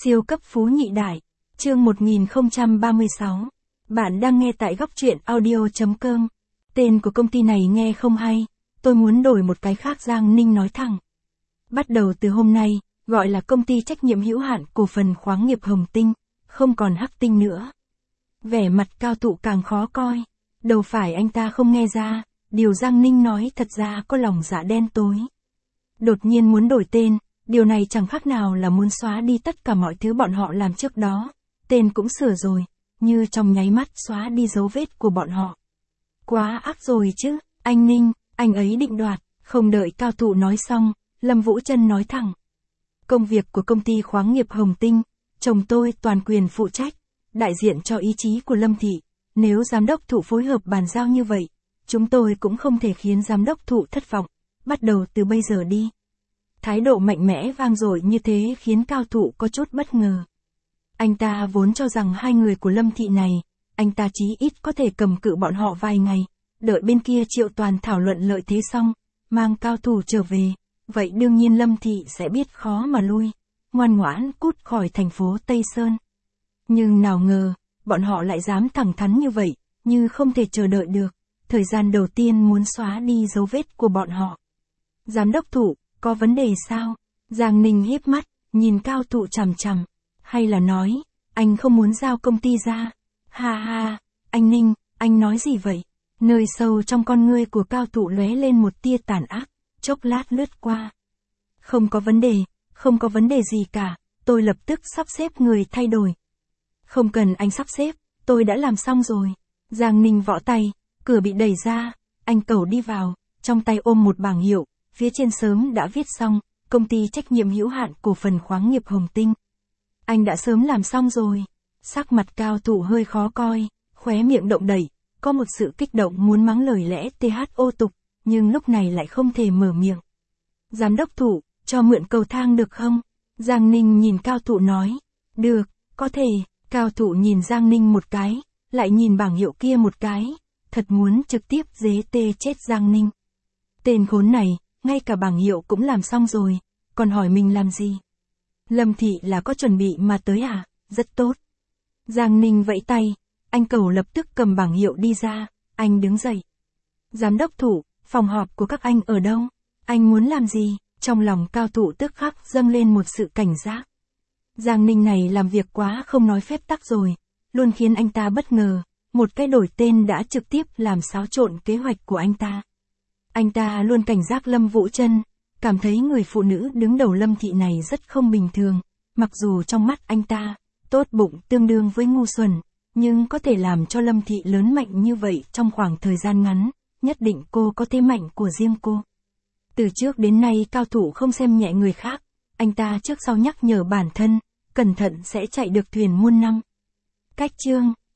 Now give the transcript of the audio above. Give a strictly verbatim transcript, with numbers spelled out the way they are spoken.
Siêu cấp phú nhị đại, chương một nghìn không trăm ba mươi sáu. Bạn đang nghe tại góc truyện audio chấm com. Tên của công ty này nghe không hay, tôi muốn đổi một cái khác, Giang Ninh nói thẳng. Bắt đầu từ hôm nay, gọi là công ty trách nhiệm hữu hạn cổ phần khoáng nghiệp Hồng Tinh, không còn Hắc Tinh nữa. Vẻ mặt Cao Thụ càng khó coi, đâu phải anh ta không nghe ra, điều Giang Ninh nói thật ra có lòng dạ đen tối. Đột nhiên muốn đổi tên, điều này chẳng khác nào là muốn xóa đi tất cả mọi thứ bọn họ làm trước đó. Tên cũng sửa rồi, như trong nháy mắt xóa đi dấu vết của bọn họ. Quá ác rồi chứ, anh Ninh, anh ấy định đoạt. Không đợi Cao Thụ nói xong, Lâm Vũ Trân nói thẳng. Công việc của công ty khoáng nghiệp Hồng Tinh, chồng tôi toàn quyền phụ trách, đại diện cho ý chí của Lâm Thị. Nếu giám đốc Thụ phối hợp bàn giao như vậy, chúng tôi cũng không thể khiến giám đốc Thụ thất vọng. Bắt đầu từ bây giờ đi. Thái độ mạnh mẽ vang dội như thế khiến Cao Thụ có chút bất ngờ. Anh ta vốn cho rằng hai người của Lâm Thị này, anh ta chí ít có thể cầm cự bọn họ vài ngày, đợi bên kia Triệu Toàn thảo luận lợi thế xong, mang Cao Thụ trở về, vậy đương nhiên Lâm Thị sẽ biết khó mà lui, ngoan ngoãn cút khỏi thành phố Tây Sơn. Nhưng nào ngờ, bọn họ lại dám thẳng thắn như vậy, như không thể chờ đợi được, thời gian đầu tiên muốn xóa đi dấu vết của bọn họ. Giám đốc Thụ, có vấn đề sao? Giang Ninh híp mắt, nhìn Cao Thụ chằm chằm. Hay là nói, anh không muốn giao công ty ra? Ha ha, anh Ninh, anh nói gì vậy? Nơi sâu trong con ngươi của Cao Thụ lóe lên một tia tàn ác, chốc lát lướt qua. Không có vấn đề, không có vấn đề gì cả, tôi lập tức sắp xếp người thay đổi. Không cần anh sắp xếp, tôi đã làm xong rồi. Giang Ninh võ tay, cửa bị đẩy ra, anh cẩu đi vào, trong tay ôm một bảng hiệu, phía trên sớm đã viết xong, công ty trách nhiệm hữu hạn cổ phần khoáng nghiệp Hồng Tinh. Anh đã sớm làm xong rồi. Sắc mặt Cao Thụ hơi khó coi, khóe miệng động đẩy, có một sự kích động muốn mắng lời lẽ thô tục, nhưng lúc này lại không thể mở miệng. Giám đốc Thụ, cho mượn cầu thang được không? Giang Ninh nhìn Cao Thụ nói. Được, có thể. Cao Thụ nhìn Giang Ninh một cái, lại nhìn bảng hiệu kia một cái, thật muốn trực tiếp dế tê chết Giang Ninh. Tên khốn này, ngay cả bảng hiệu cũng làm xong rồi, còn hỏi mình làm gì? Lâm Thị là có chuẩn bị mà tới à? Rất tốt. Giang Ninh vẫy tay, anh cẩu lập tức cầm bảng hiệu đi ra, anh đứng dậy. Giám đốc Thụ, phòng họp của các anh ở đâu? Anh muốn làm gì? Trong lòng Cao Thụ tức khắc dâng lên một sự cảnh giác. Giang Ninh này làm việc quá không nói phép tắc rồi, luôn khiến anh ta bất ngờ, một cái đổi tên đã trực tiếp làm xáo trộn kế hoạch của anh ta. Anh ta luôn cảnh giác Lâm Vũ Trân, cảm thấy người phụ nữ đứng đầu Lâm Thị này rất không bình thường, mặc dù trong mắt anh ta, tốt bụng tương đương với ngu xuẩn, nhưng có thể làm cho Lâm Thị lớn mạnh như vậy trong khoảng thời gian ngắn, nhất định cô có thế mạnh của riêng cô. Từ trước đến nay Cao Thụ không xem nhẹ người khác, anh ta trước sau nhắc nhở bản thân, cẩn thận sẽ chạy được thuyền muôn năm. Cách chương